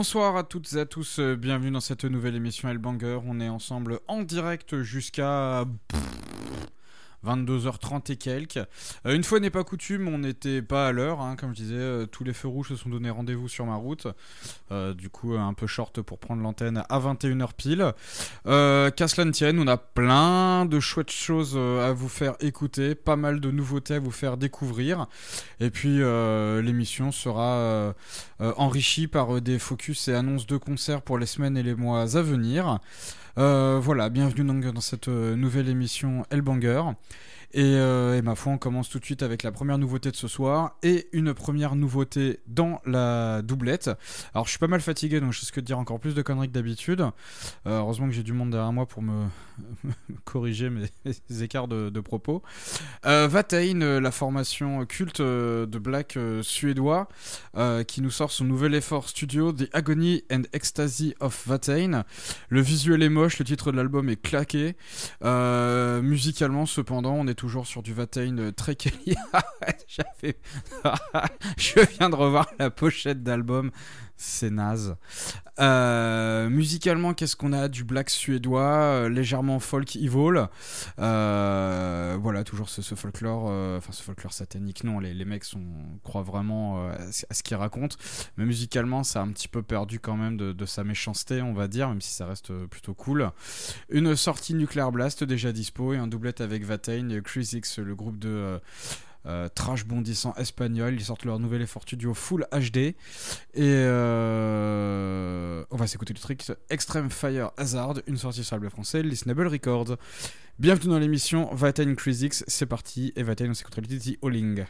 Bonsoir à toutes et à tous, bienvenue dans cette nouvelle émission Hellbanger. On est ensemble en direct jusqu'à 22h30 et quelques. Une fois n'est pas coutume, on n'était pas à l'heure, hein, comme je disais, tous les feux rouges se sont donné rendez-vous sur ma route. Du coup, un peu short pour prendre l'antenne à 21h pile. Qu'à cela ne tienne, on a plein de chouettes choses à vous faire écouter, pas mal de nouveautés à vous faire découvrir. Et puis, l'émission sera enrichie par des focus et annonces de concerts pour les semaines et les mois à venir. Voilà, bienvenue donc dans cette nouvelle émission Hellbanger. Et ma foi, on commence tout de suite avec la première nouveauté de ce soir et une première nouveauté dans la doublette. Alors, je suis pas mal fatigué, donc je risque de dire encore plus de conneries que d'habitude. Heureusement que j'ai du monde derrière moi pour me corriger mes écarts de propos. Watain, la formation culte de black suédois, qui nous sort son nouvel effort studio, The Agony and Ecstasy of Watain. Le visuel est moche, le titre de l'album est claqué. Musicalement, cependant, on est toujours sur du Watain très quali. Je viens de revoir la pochette d'album, c'est naze. Musicalement, qu'est-ce qu'on a? Du black suédois, légèrement folk evil. Voilà, toujours ce folklore, ce folklore satanique. Non, les mecs croient vraiment à ce qu'ils racontent. Mais musicalement, ça a un petit peu perdu quand même de sa méchanceté, on va dire, même si ça reste plutôt cool. Une sortie Nuclear Blast déjà dispo et un doublet avec Watain, Crisix, le groupe de trash bondissant espagnol. Ils sortent leur nouvel effort studio Full HD et on va s'écouter le truc Extreme Fire Hazard, une sortie sur le français Listenable Records. Bienvenue dans l'émission Watain Crisix, c'est parti. Et Watain, on s'écoutera le titre The Howling.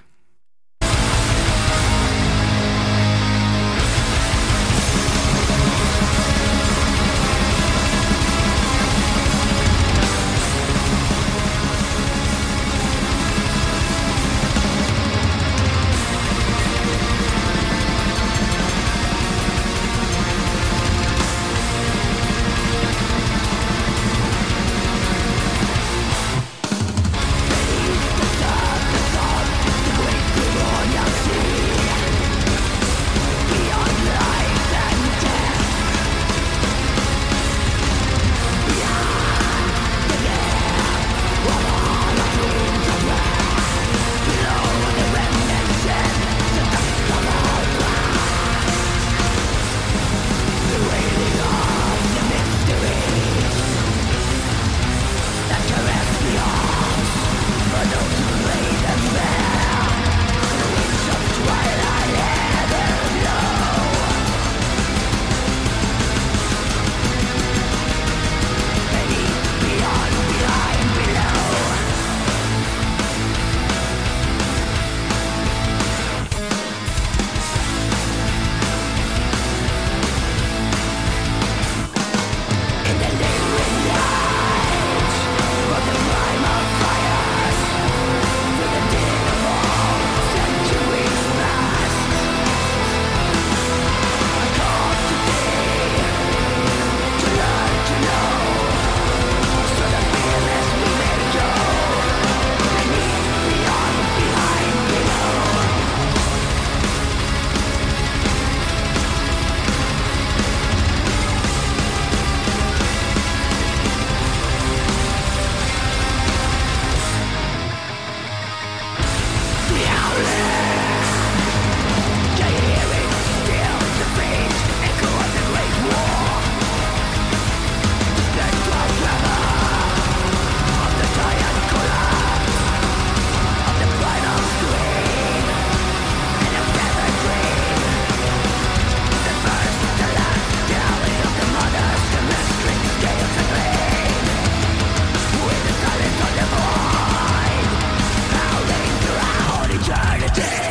Eternity.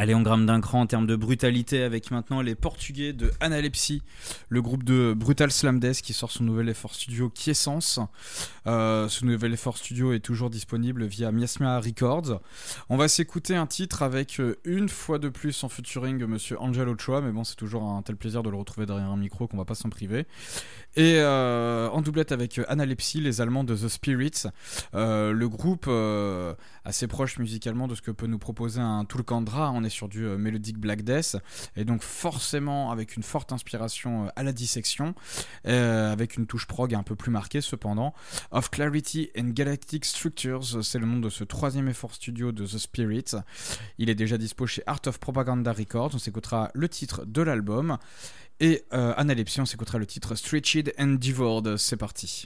Allez, on grimpe d'un cran en termes de brutalité avec maintenant les Portugais de Analepsy, le groupe de Brutal Slam Death qui sort son nouvel effort studio Quiescence. Ce nouvel effort studio est toujours disponible via Miasma Records. On va s'écouter un titre avec une fois de plus en featuring Monsieur Angel Ochoa, mais bon, c'est toujours un tel plaisir de le retrouver derrière un micro qu'on va pas s'en priver. Et en doublette avec Analepsy, les Allemands de The Spirits, le groupe assez proche musicalement de ce que peut nous proposer un Tulkandra. On est sur du Melodic Black Death, et donc forcément avec une forte inspiration à la dissection, avec une touche prog un peu plus marquée cependant. Of Clarity and Galactic Structures, c'est le nom de ce troisième effort studio de The Spirits. Il est déjà dispo chez Art of Propaganda Records. On s'écoutera le titre de l'album, et Analepsy, on s'écoutera le titre Stretched and Devoured. C'est parti.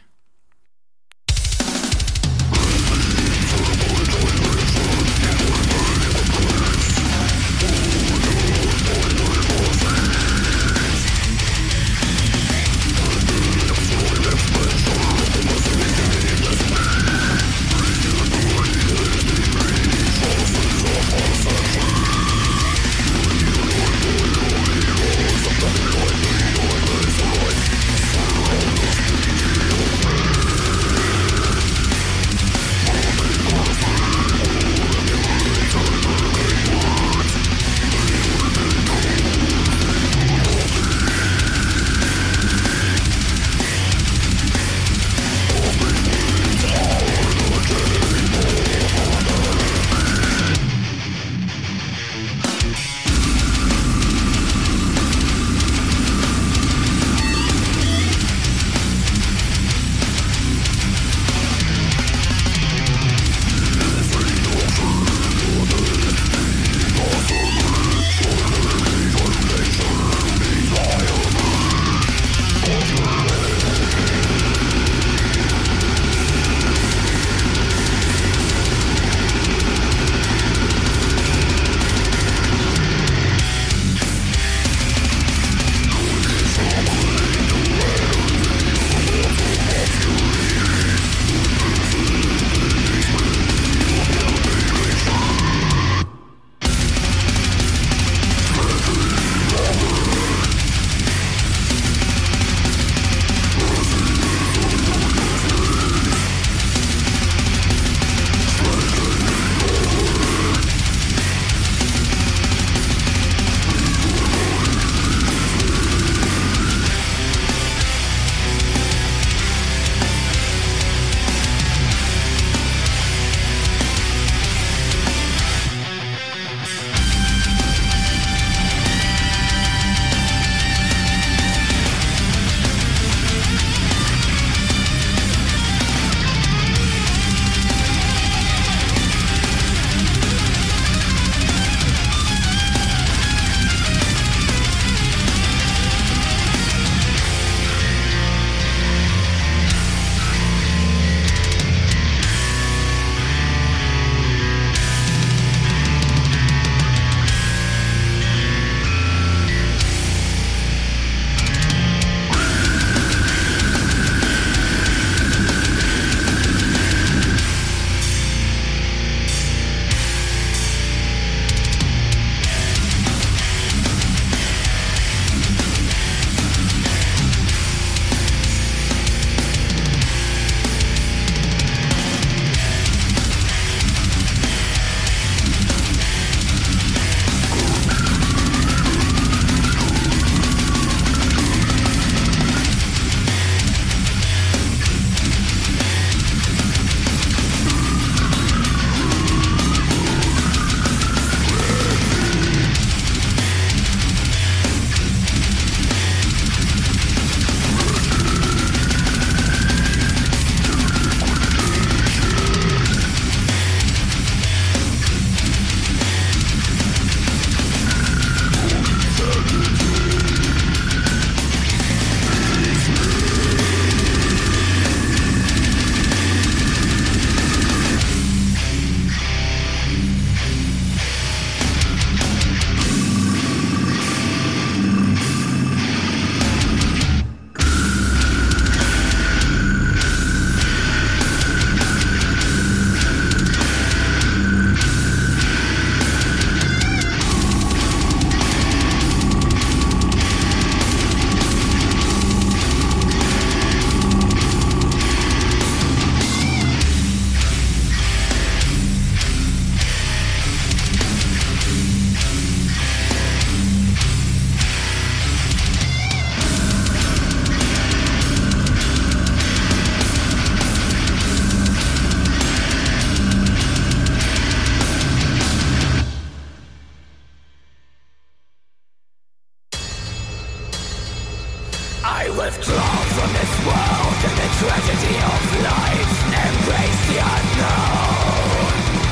withdraw from this world and the tragedy of life. Embrace the unknown.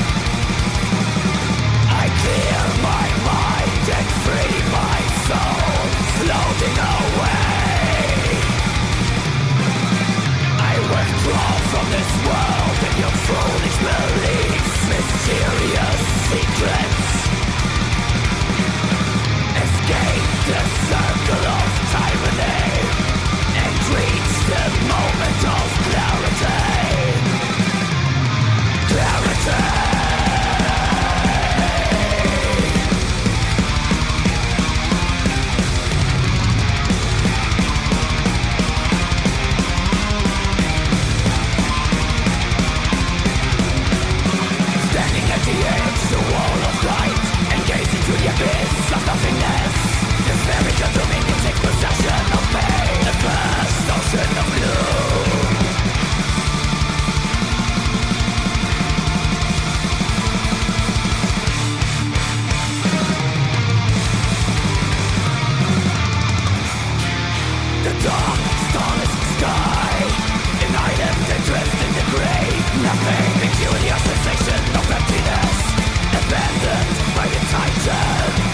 I clear my mind and free my soul, floating away. I withdraw from this world and your foolish beliefs, mysterious secrets. Escape the circle of tyranny and reach the moment of clarity. Clarity. Standing at the edge, the wall of light, and gazing through the abyss of nothingness. This very dominion takes possession of me. The vast ocean of gloom. The dark, starless sky, united and drift in the grave. Nothing, peculiar sensation of emptiness, abandoned by the titans.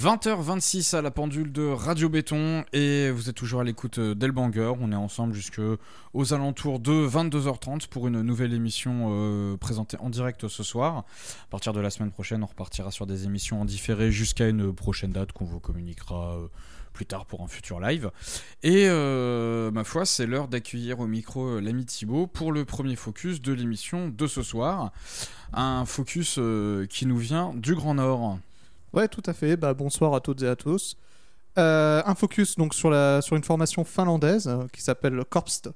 20h26 à la pendule de Radio Béton et vous êtes toujours à l'écoute d'Elbanger. On est ensemble jusqu'aux alentours de 22h30 pour une nouvelle émission présentée en direct ce soir. À partir de la semaine prochaine, on repartira sur des émissions en différé jusqu'à une prochaine date qu'on vous communiquera plus tard pour un futur live. Et ma foi, c'est l'heure d'accueillir au micro l'ami Thibaut pour le premier focus de l'émission de ce soir. Un focus qui nous vient du Grand Nord. Ouais, tout à fait. Bonsoir à toutes et à tous. Un focus donc sur une formation finlandaise qui s'appelle Korpsist.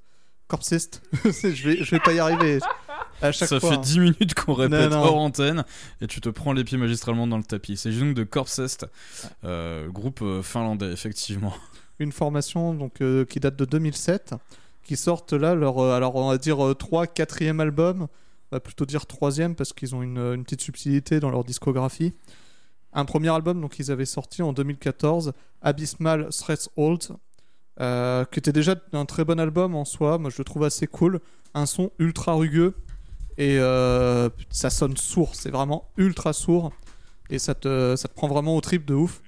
je vais pas y arriver à chaque fois. Ça fait 10 minutes qu'on répète hors antenne et tu te prends les pieds magistralement dans le tapis. C'est donc de Korpsist, groupe finlandais effectivement. Une formation donc qui date de 2007, qui sortent là leur alors on va dire 4e album, on va plutôt dire 3e parce qu'ils ont une petite subtilité dans leur discographie. Un premier album donc ils avaient sorti en 2014, Abysmal Threshold, qui était déjà un très bon album en soi. Moi je le trouve assez cool, un son ultra rugueux et ça sonne sourd, c'est vraiment ultra sourd et ça te prend vraiment au trip de ouf.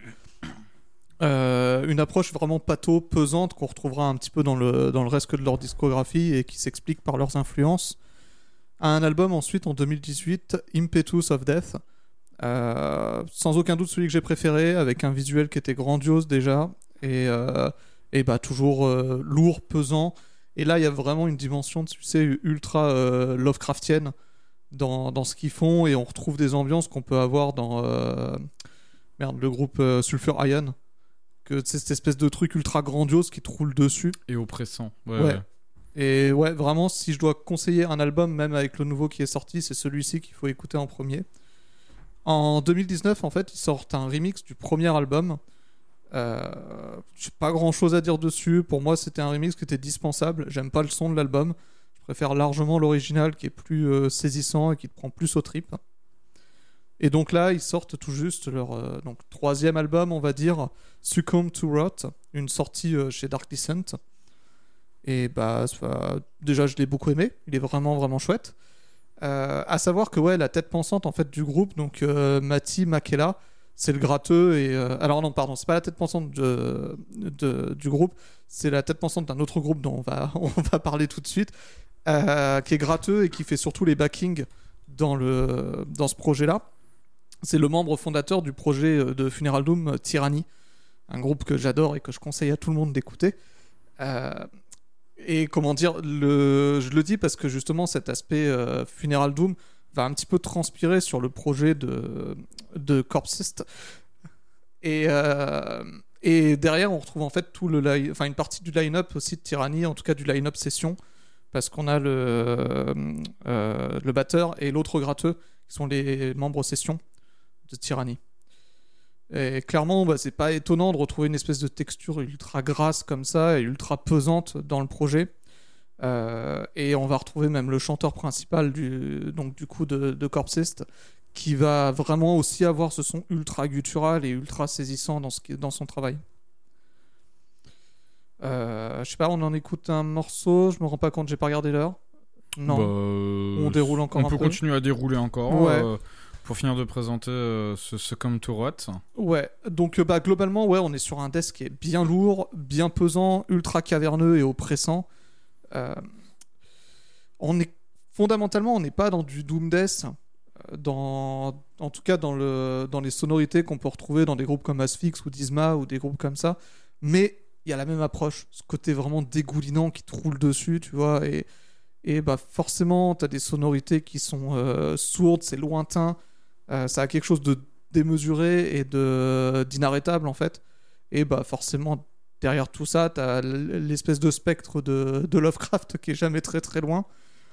Une approche vraiment patho, pesante qu'on retrouvera un petit peu dans le reste de leur discographie et qui s'explique par leurs influences. Un album ensuite en 2018, Impetus of Death. Sans aucun doute celui que j'ai préféré, avec un visuel qui était grandiose déjà et toujours lourd, pesant, et là il y a vraiment une dimension ultra Lovecraftienne dans ce qu'ils font, et on retrouve des ambiances qu'on peut avoir dans le groupe Sulphur Ion, que c'est cette espèce de truc ultra grandiose qui te roule dessus et oppressant. Ouais. Et ouais, vraiment, si je dois conseiller un album, même avec le nouveau qui est sorti, c'est celui-ci qu'il faut écouter en premier. En 2019, en fait, ils sortent un remix du premier album. J'ai pas grand chose à dire dessus. Pour moi, c'était un remix qui était dispensable. J'aime pas le son de l'album. Je préfère largement l'original qui est plus saisissant et qui te prend plus aux tripes. Et donc là, ils sortent tout juste leur donc 3e album, on va dire, Succumb to Rot, une sortie chez Dark Descent. Et déjà, je l'ai beaucoup aimé. Il est vraiment, vraiment chouette. À savoir que la tête pensante en fait du groupe, donc Matti Mäkelä, c'est le gratteux et alors non pardon, c'est pas la tête pensante du groupe, c'est la tête pensante d'un autre groupe dont on va parler tout de suite, qui est gratteux et qui fait surtout les backings dans ce projet là. C'est le membre fondateur du projet de Funeral Doom, Tyranny, un groupe que j'adore et que je conseille à tout le monde d'écouter. Et comment dire, je le dis parce que justement cet aspect Funeral Doom va un petit peu transpirer sur le projet de Korpsist. Et derrière, on retrouve en fait une partie du line-up aussi de Tyranny, en tout cas du line-up session, parce qu'on a le batteur et l'autre gratteux qui sont les membres session de Tyranny. Et clairement, c'est pas étonnant de retrouver une espèce de texture ultra grasse comme ça et ultra pesante dans le projet. Et on va retrouver même le chanteur principal du coup de Korpsist, qui va vraiment aussi avoir ce son ultra guttural et ultra saisissant dans son travail. Je sais pas, on en écoute un morceau, je me rends pas compte, j'ai pas regardé l'heure. Non. On déroule encore un peu. On peut continuer à dérouler encore. Ouais. Pour finir de présenter ce Succumb to Rot. Ouais, donc globalement, on est sur un death qui est bien lourd, bien pesant, ultra caverneux et oppressant. Fondamentalement, on n'est pas dans du Doom Death, en tout cas dans les sonorités qu'on peut retrouver dans des groupes comme Asphyx ou Disma ou des groupes comme ça, mais il y a la même approche, ce côté vraiment dégoulinant qui te roule dessus, tu vois, et forcément, tu as des sonorités qui sont sourdes, c'est lointain. Ça a quelque chose de démesuré et d'inarrêtable en fait, et forcément derrière tout ça t'as l'espèce de spectre de Lovecraft qui est jamais très très loin.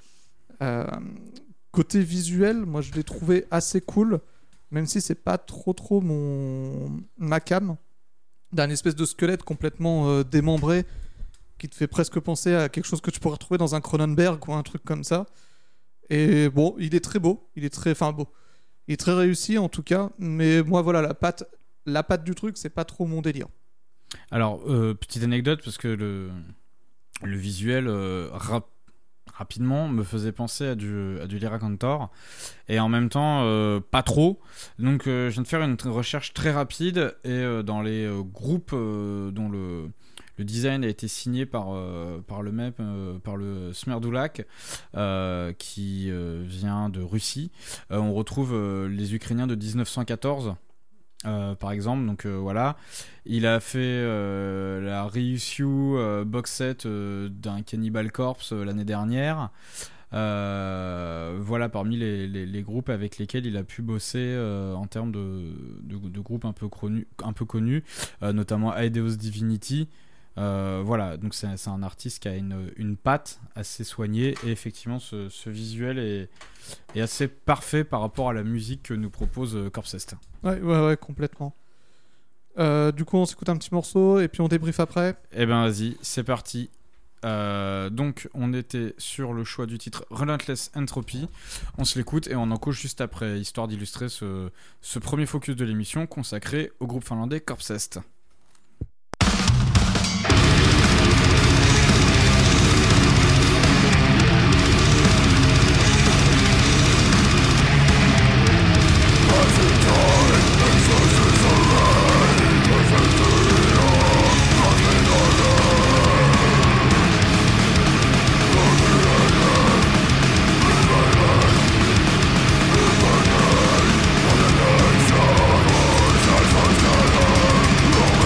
Côté visuel, moi je l'ai trouvé assez cool, même si c'est pas trop ma cam, d'un espèce de squelette complètement démembré qui te fait presque penser à quelque chose que tu pourrais retrouver dans un Cronenberg ou un truc comme ça. Et bon, il est très beau, il est très réussi en tout cas, mais moi la patte du truc, c'est pas trop mon délire. Alors, petite anecdote, parce que le visuel rapidement, me faisait penser à du Lyra Cantor, et en même temps pas trop. Donc je viens de faire une recherche très rapide, et dans les groupes dont le design a été signé par le même, par le Smerdulak, qui vient de Russie, on retrouve les Ukrainiens de 1914. Par exemple, donc voilà, il a fait la reissue box set d'un Cannibal Corpse l'année dernière. Voilà, parmi les groupes avec lesquels il a pu bosser en termes de groupes un peu connus, notamment Aideos Divinity. Voilà, donc c'est un artiste qui a une patte assez soignée, et effectivement ce visuel est assez parfait par rapport à la musique que nous propose Corpsest. Ouais, complètement. Du coup, on s'écoute un petit morceau et puis on débrief après. Eh ben vas-y, c'est parti. Donc on était sur le choix du titre Relentless Entropy. On se l'écoute et on en cause juste après, histoire d'illustrer ce premier focus de l'émission consacré au groupe finlandais Corpsest. Oh,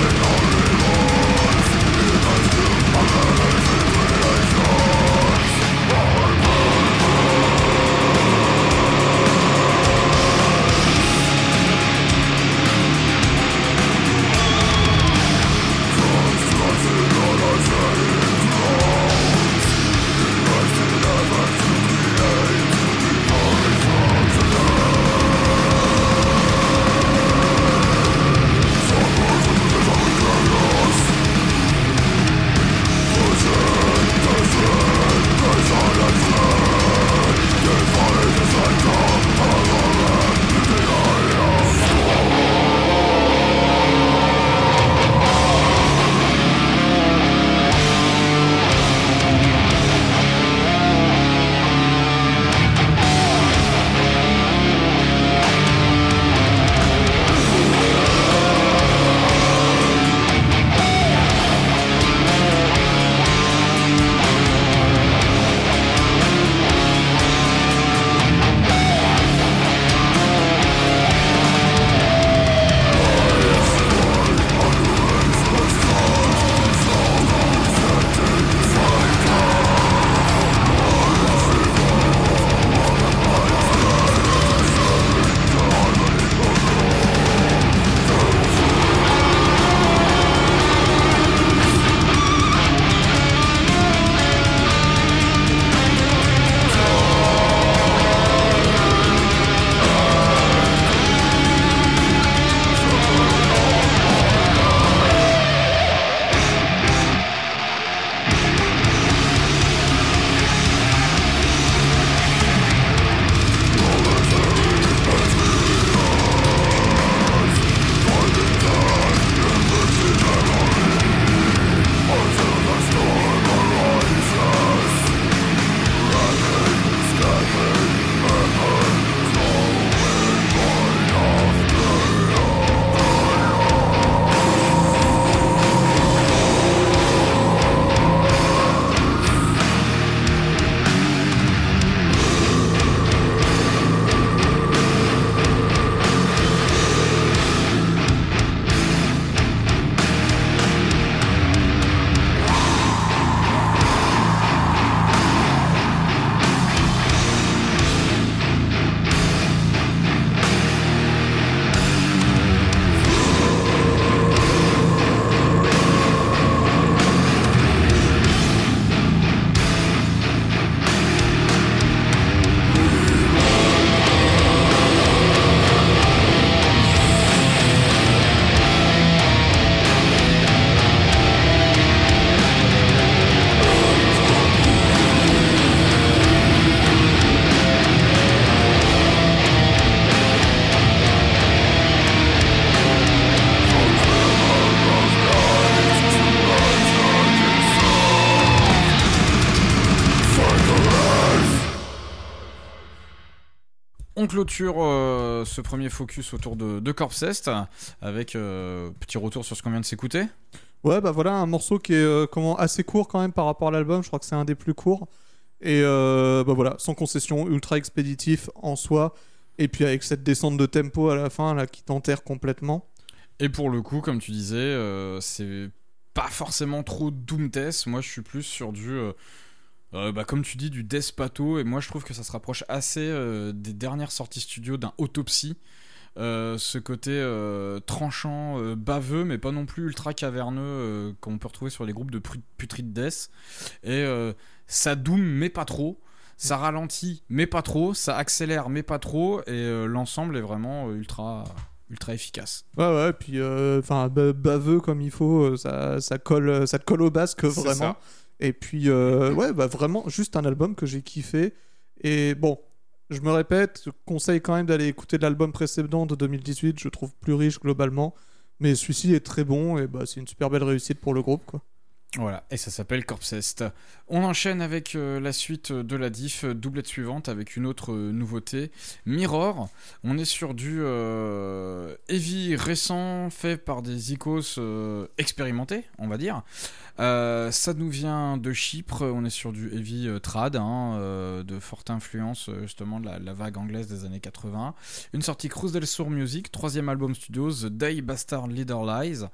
On clôture ce premier focus autour de Corpsest avec petit retour sur ce qu'on vient de s'écouter. Ouais, bah voilà, un morceau qui est assez court quand même par rapport à l'album. Je crois que c'est un des plus courts. Et bah voilà, sans concession, ultra expéditif en soi. Et puis avec cette descente de tempo à la fin là, qui t'enterre complètement. Et pour le coup, comme tu disais, c'est pas forcément trop Doom Death. Moi, je suis plus sur du... comme tu dis, du Death Pato. Et moi, je trouve que ça se rapproche assez des dernières sorties studio d'un Autopsy. Ce côté tranchant, baveux, mais pas non plus ultra caverneux qu'on peut retrouver sur les groupes de Putrid Death. Et ça doom, mais pas trop. Ça ralentit, mais pas trop. Ça accélère, mais pas trop. Et l'ensemble est vraiment ultra efficace. Ouais, et puis baveux comme il faut, ça te colle au basque vraiment. Ça. Et puis vraiment juste un album que j'ai kiffé. Et bon, je me répète, je conseille quand même d'aller écouter l'album précédent de 2018, je trouve plus riche globalement, mais celui-ci est très bon et bah c'est une super belle réussite pour le groupe quoi. Voilà, et ça s'appelle Corpsest. On enchaîne avec la suite de la diff, doublette suivante avec une autre nouveauté, Mirror. On est sur du heavy récent fait par des icos expérimentés, on va dire. Ça nous vient de Chypre, on est sur du heavy trad, de forte influence justement de la vague anglaise des années 80. Une sortie Cruz del Sur Music, 3e album studio, The Day Bastard Leader Dies.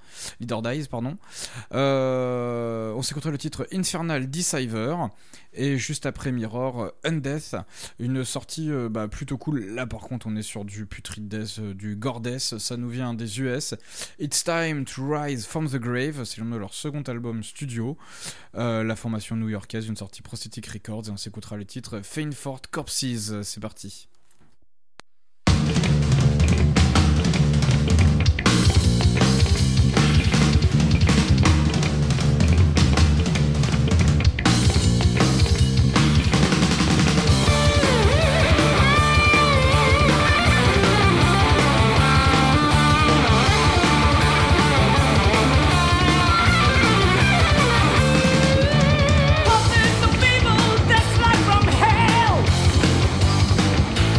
On s'écoutera le titre Infernal Deceiver et juste après Mirror, Undeath, une sortie plutôt cool. Là par contre on est sur du Putrid Death, du Gore Death, ça nous vient des US. It's Time to Rise from the Grave, c'est le nom de leur second album studio, la formation new-yorkaise, une sortie Prosthetic Records, et on s'écoutera le titre Fainfort Corpses. C'est parti. Of people that's like from hell.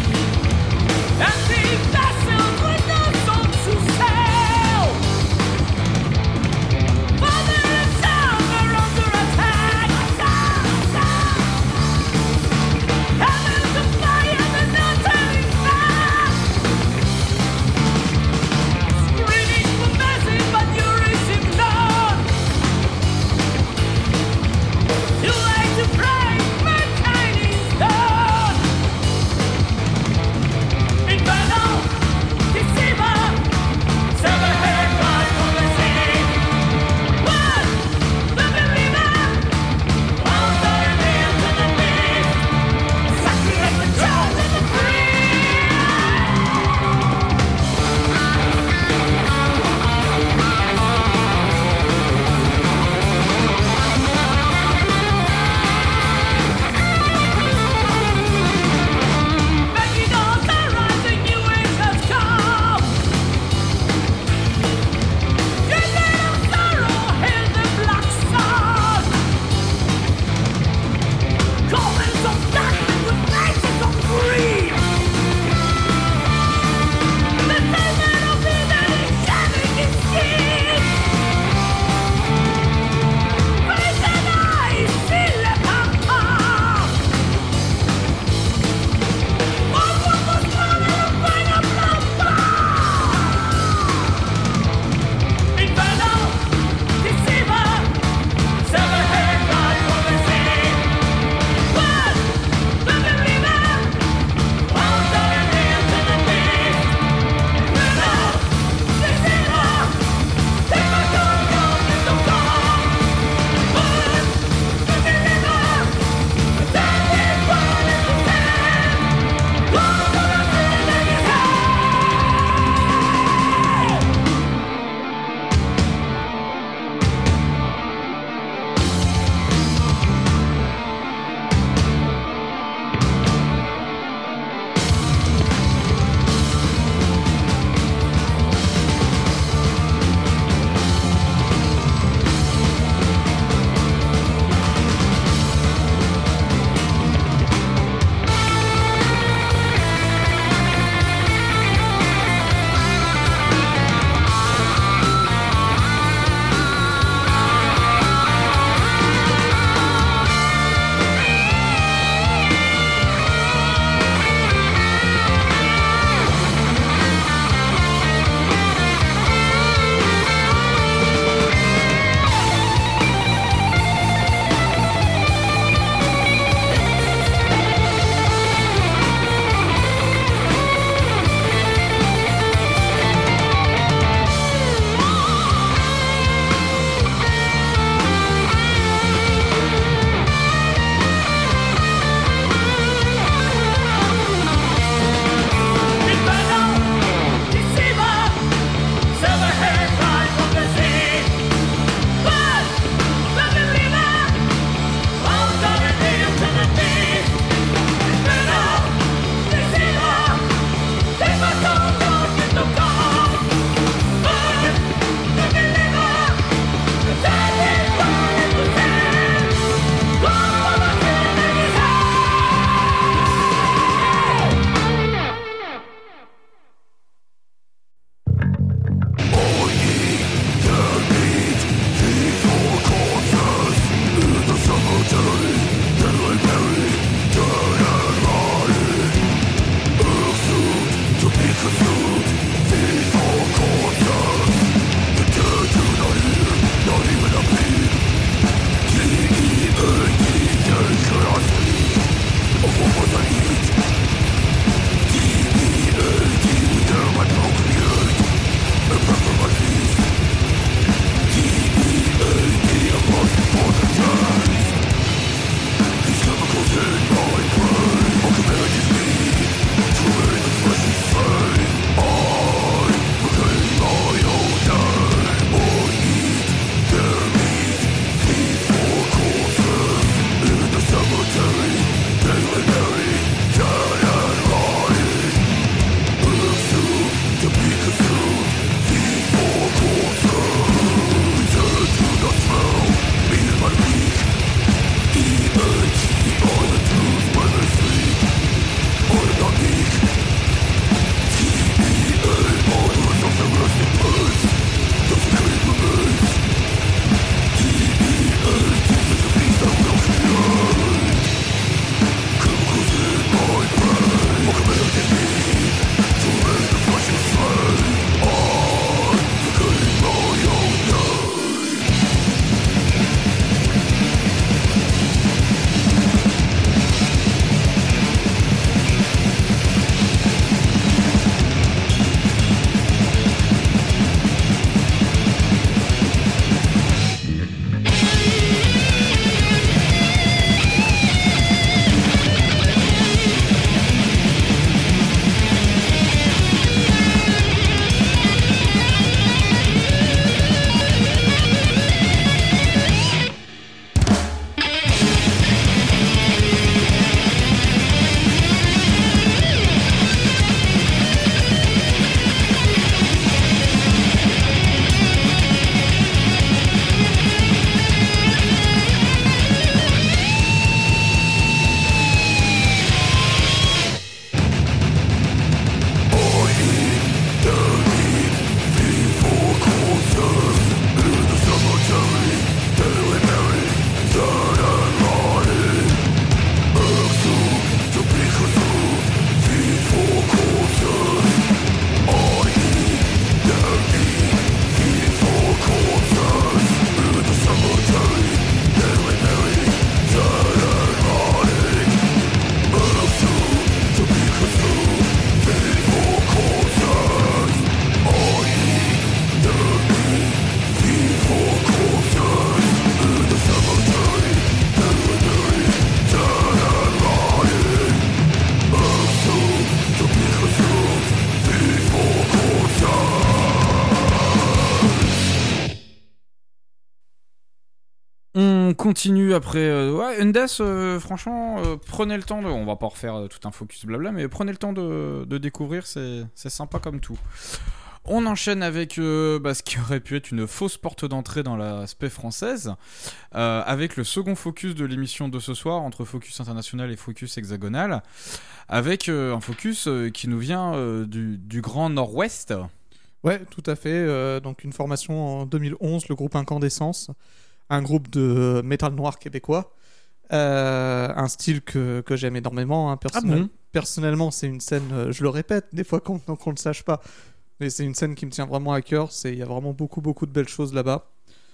On continue après. Ouais, Undeath, franchement, prenez le temps de. On va pas refaire tout un focus blabla, mais prenez le temps de découvrir, c'est sympa comme tout. On enchaîne avec ce qui aurait pu être une fausse porte d'entrée dans la spé française, avec le second focus de l'émission de ce soir, entre focus international et focus hexagonal, avec un focus qui nous vient du Grand Nord-Ouest. Ouais, tout à fait. Donc une formation en 2011, le groupe Incandescence, un groupe de métal noir québécois. Un style que j'aime énormément. Personnellement, c'est une scène, je le répète, des fois qu'on ne le sache pas, mais c'est une scène qui me tient vraiment à cœur. Il y a vraiment beaucoup de belles choses là-bas.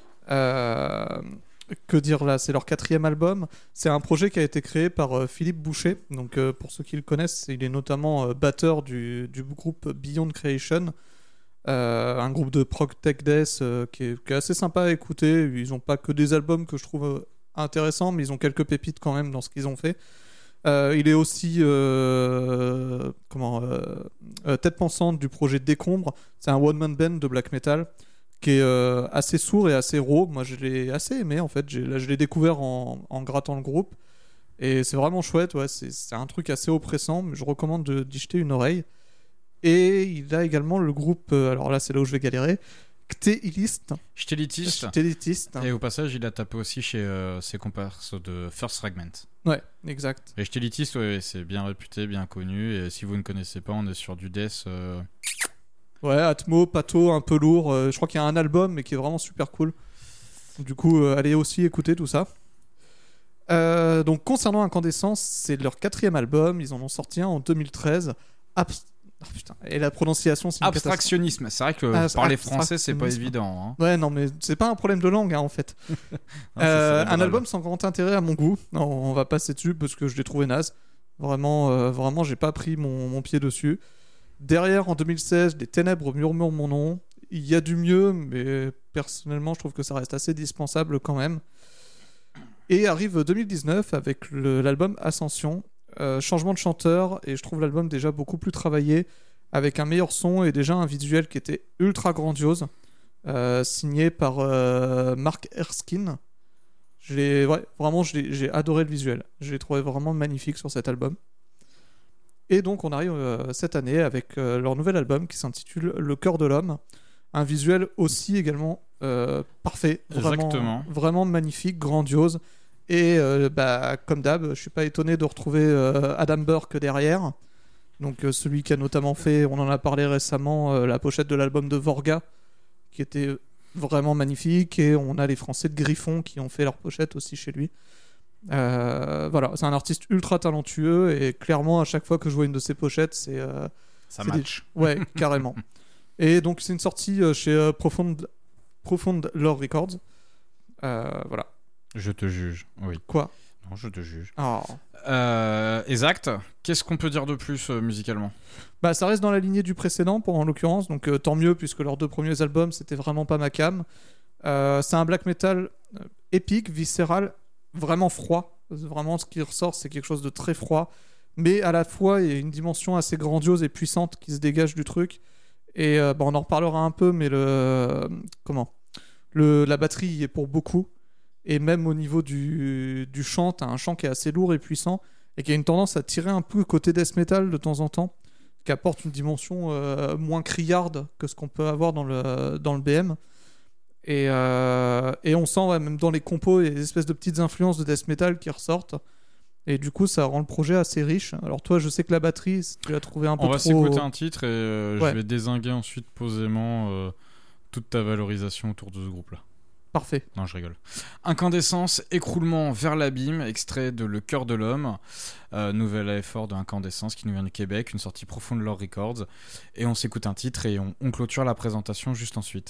Que dire là, c'est leur 4e album. C'est un projet qui a été créé par Philippe Boucher. Donc pour ceux qui le connaissent, il est notamment batteur du groupe Beyond Creation, un groupe de prog tech death qui est assez sympa à écouter. Ils n'ont pas que des albums que je trouve intéressants, mais ils ont quelques pépites quand même dans ce qu'ils ont fait. Il est aussi tête pensante du projet Décombre. C'est un one-man band de black metal qui est assez sourd et assez raw. Moi, je l'ai assez aimé en fait. Je l'ai découvert en grattant le groupe. Et c'est vraiment chouette. Ouais. C'est un truc assez oppressant, mais je recommande d'y jeter une oreille. Et il a également le groupe, alors là c'est là où je vais galérer, Ctélitiste. Et au passage, il a tapé aussi chez ses comparses de First Fragment. Ouais, exact. Et Ctélitiste, ouais, c'est bien réputé, bien connu. Et si vous ne connaissez pas, on est sur du death. Ouais, Atmo, Pato, un peu lourd. Je crois qu'il y a un album, mais qui est vraiment super cool. Du coup, allez aussi écouter tout ça. Donc, concernant Incandescence, c'est leur 4e album. Ils en ont sorti un en 2013. Oh, putain. Et la prononciation, c'est une abstractionnisme. C'est vrai que parler français, c'est pas évident. Hein. Ouais, non, mais c'est pas un problème de langue, hein, en fait. Un album sans grand intérêt à mon goût. Non, on va passer dessus parce que je l'ai trouvé naze. Vraiment, j'ai pas pris mon pied dessus. Derrière, en 2016, Les Ténèbres murmurent mon nom. Il y a du mieux, mais personnellement, je trouve que ça reste assez dispensable quand même. Et arrive 2019 avec l'album Ascension. Changement de chanteur, et je trouve l'album déjà beaucoup plus travaillé, avec un meilleur son et déjà un visuel qui était ultra grandiose, signé par Mark Erskine. J'ai adoré le visuel, je l'ai trouvé vraiment magnifique sur cet album. Et donc on arrive cette année avec leur nouvel album qui s'intitule Le Cœur de l'Homme, un visuel aussi également parfait, vraiment magnifique, grandiose. Et comme d'hab, je suis pas étonné de retrouver Adam Burke derrière. Donc celui qui a notamment fait, on en a parlé récemment, la pochette de l'album de Vorga, qui était vraiment magnifique. Et on a les Français de Griffon qui ont fait leur pochette aussi chez lui. Voilà, c'est un artiste ultra talentueux et clairement à chaque fois que je vois une de ses pochettes, ça match. Ouais, carrément. Et donc c'est une sortie chez Profound Lore Records. Voilà. Je te juge, oui. Quoi ? Non, je te juge. Oh. Exact. Qu'est-ce qu'on peut dire de plus musicalement ? Bah, ça reste dans la lignée du précédent, en l'occurrence, donc tant mieux, puisque leurs 2 premiers albums, c'était vraiment pas ma came. C'est un black metal épique, viscéral, vraiment froid. Vraiment, ce qui ressort, c'est quelque chose de très froid. Mais à la fois, il y a une dimension assez grandiose et puissante qui se dégage du truc. Et on en reparlera un peu, mais la batterie y est pour beaucoup. Et même au niveau du chant, t'as un chant qui est assez lourd et puissant et qui a une tendance à tirer un peu côté death metal de temps en temps, qui apporte une dimension moins criarde que ce qu'on peut avoir dans le BM. Et on sent même dans les compos, il y a des espèces de petites influences de death metal qui ressortent. Et du coup, ça rend le projet assez riche. Alors toi, je sais que la batterie, tu l'as trouvé un peu trop... On va s'écouter un titre et je vais dézinguer ensuite posément toute ta valorisation autour de ce groupe-là. Parfait. Non, je rigole. Incandescence, écroulement vers l'abîme, extrait de Le Cœur de l'Homme, nouvel effort de Incandescence qui nous vient du Québec, une sortie profonde de Lore Records. Et on s'écoute un titre et on clôture la présentation juste ensuite.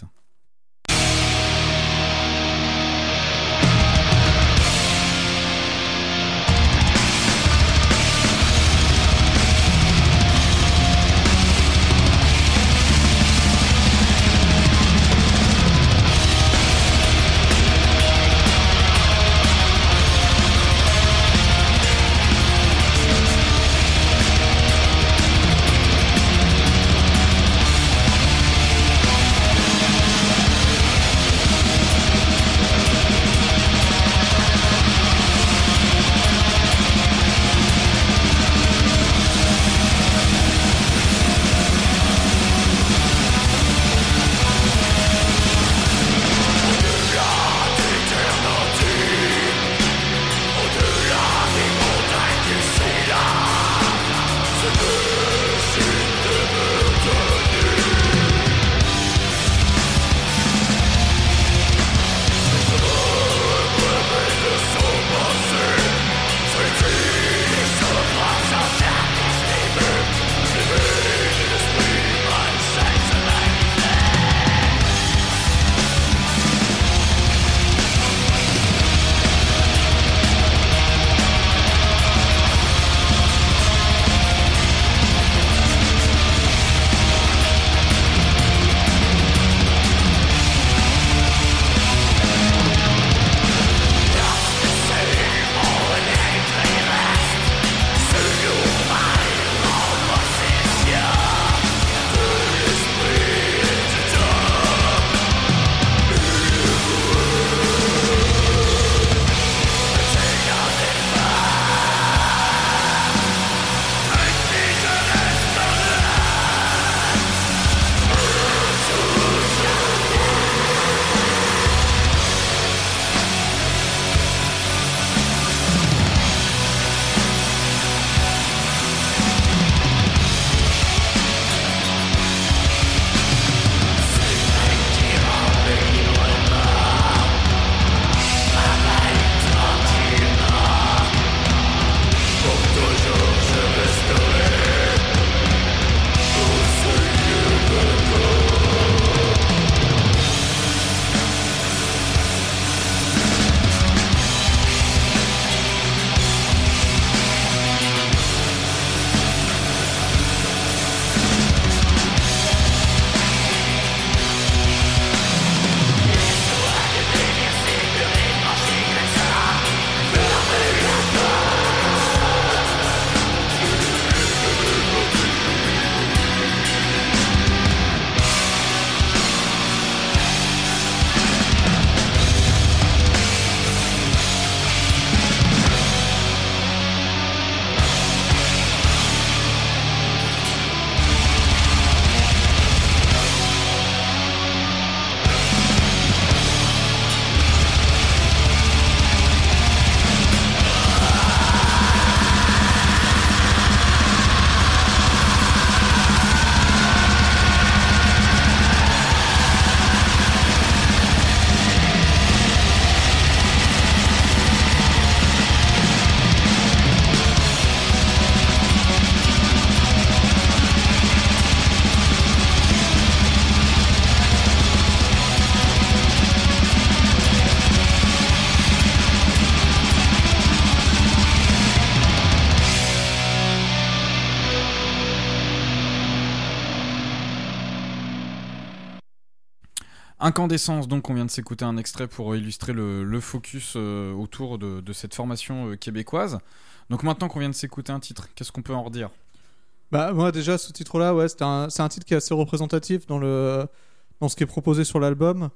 Incandescence, donc on vient de s'écouter un extrait pour illustrer le focus autour de cette formation québécoise. Donc maintenant qu'on vient de s'écouter un titre, qu'est-ce qu'on peut en redire ? Bah moi déjà ce titre-là, ouais, c'est un titre qui est assez représentatif dans ce qui est proposé sur l'album.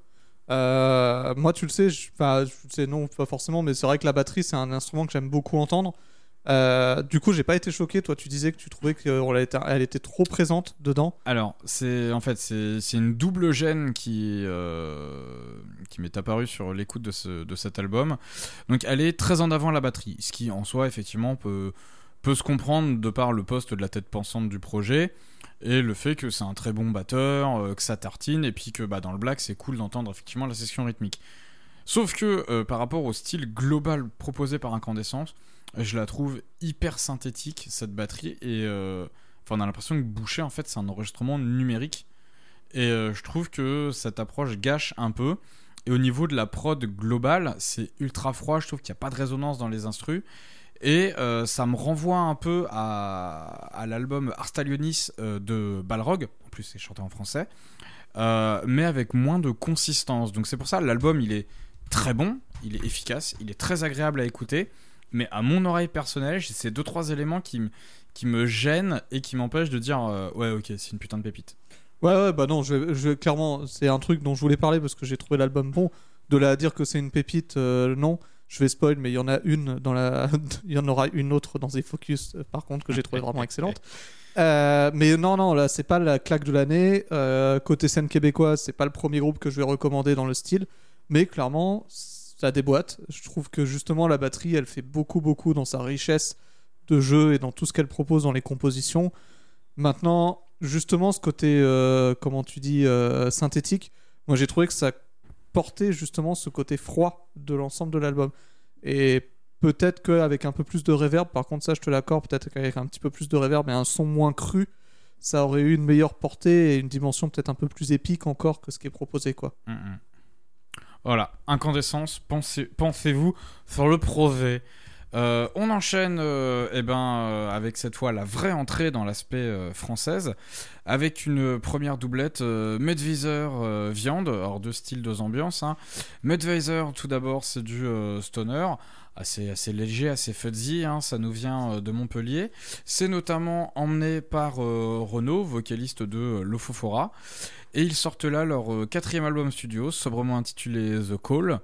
Moi tu le sais, non pas forcément, mais c'est vrai que la batterie c'est un instrument que j'aime beaucoup entendre. Du coup j'ai pas été choqué. Toi tu disais que tu trouvais qu'elle était trop présente dedans. Alors c'est une double gêne qui m'est apparue sur l'écoute de cet album. Donc elle est très en avant la batterie, ce qui en soi effectivement peut se comprendre de par le poste de la tête pensante du projet et le fait que c'est un très bon batteur, que ça tartine, et puis que dans le black c'est cool d'entendre effectivement la section rythmique. Sauf que par rapport au style global proposé par Incandescence, je la trouve hyper synthétique cette batterie, et on a l'impression que Boucher en fait c'est un enregistrement numérique, et je trouve que cette approche gâche un peu. Et au niveau de la prod globale, c'est ultra froid, je trouve qu'il n'y a pas de résonance dans les instrus. Et ça me renvoie un peu à l'album Arstalionis de Balrog, en plus c'est chanté en français, mais avec moins de consistance. Donc c'est pour ça l'album il est très bon, il est efficace, il est très agréable à écouter, mais à mon oreille personnelle, j'ai ces 2-3 éléments qui me gênent et qui m'empêchent de dire ouais ok c'est une putain de pépite. Ouais bah non, je clairement c'est un truc dont je voulais parler parce que j'ai trouvé l'album bon. De là à dire que c'est une pépite, non. Je vais spoil, mais il y en a une il y en aura une autre dans The Focus, par contre, que j'ai trouvé vraiment excellente. Mais non, là, c'est pas la claque de l'année. Côté scène québécoise, c'est pas le premier groupe que je vais recommander dans le style, mais clairement, ça déboîte. Je trouve que justement, la batterie, elle fait beaucoup dans sa richesse de jeu et dans tout ce qu'elle propose dans les compositions. Maintenant, justement, ce côté, comment tu dis, synthétique, moi j'ai trouvé que ça porter justement ce côté froid de l'ensemble de l'album, et peut-être qu'avec un peu plus de reverb, par contre ça je te l'accorde, peut-être qu'avec un petit peu plus de reverb et un son moins cru, ça aurait eu une meilleure portée et une dimension peut-être un peu plus épique encore que ce qui est proposé quoi. Voilà, Incandescence, pensez-vous sur le projet. On enchaîne avec cette fois la vraie entrée dans l'aspect française, avec une première doublette Mudvayser Viande, alors 2 styles, 2 ambiances. Mudvayser tout d'abord c'est du stoner, assez léger, assez fuzzy, ça nous vient de Montpellier. C'est notamment emmené par Renaud, vocaliste de Lofofora. Et ils sortent là leur 4e album studio, sobrement intitulé The Call.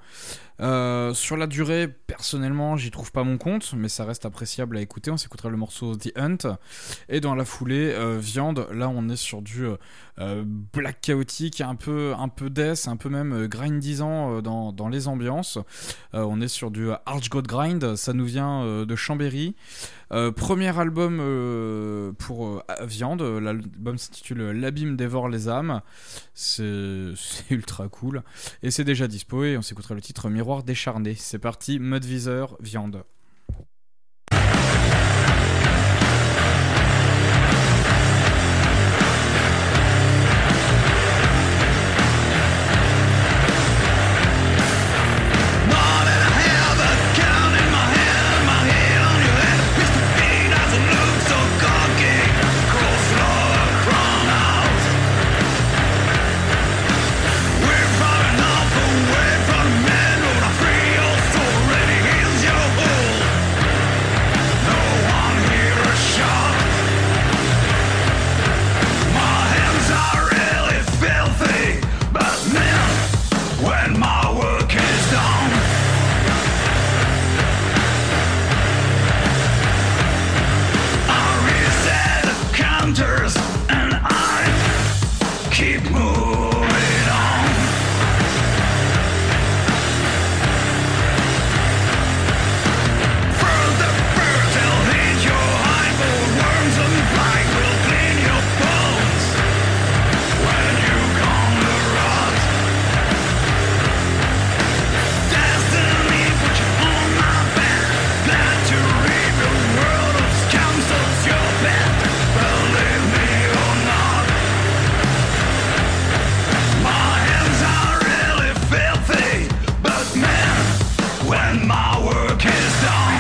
Sur la durée, personnellement, j'y trouve pas mon compte, mais ça reste appréciable à écouter. On s'écoutera le morceau The Hunt. Et dans la foulée, Viande, là on est sur du black chaotique, un peu death, un peu même grindisant dans les ambiances. On est sur du Archgod Grind, ça nous vient de Chambéry. Premier album pour Viande, l'album s'intitule L'abîme dévore les âmes. C'est ultra cool et c'est déjà dispo, et on s'écoutera le titre Miroir décharné. C'est parti, Mudvayser Viande. When my work is done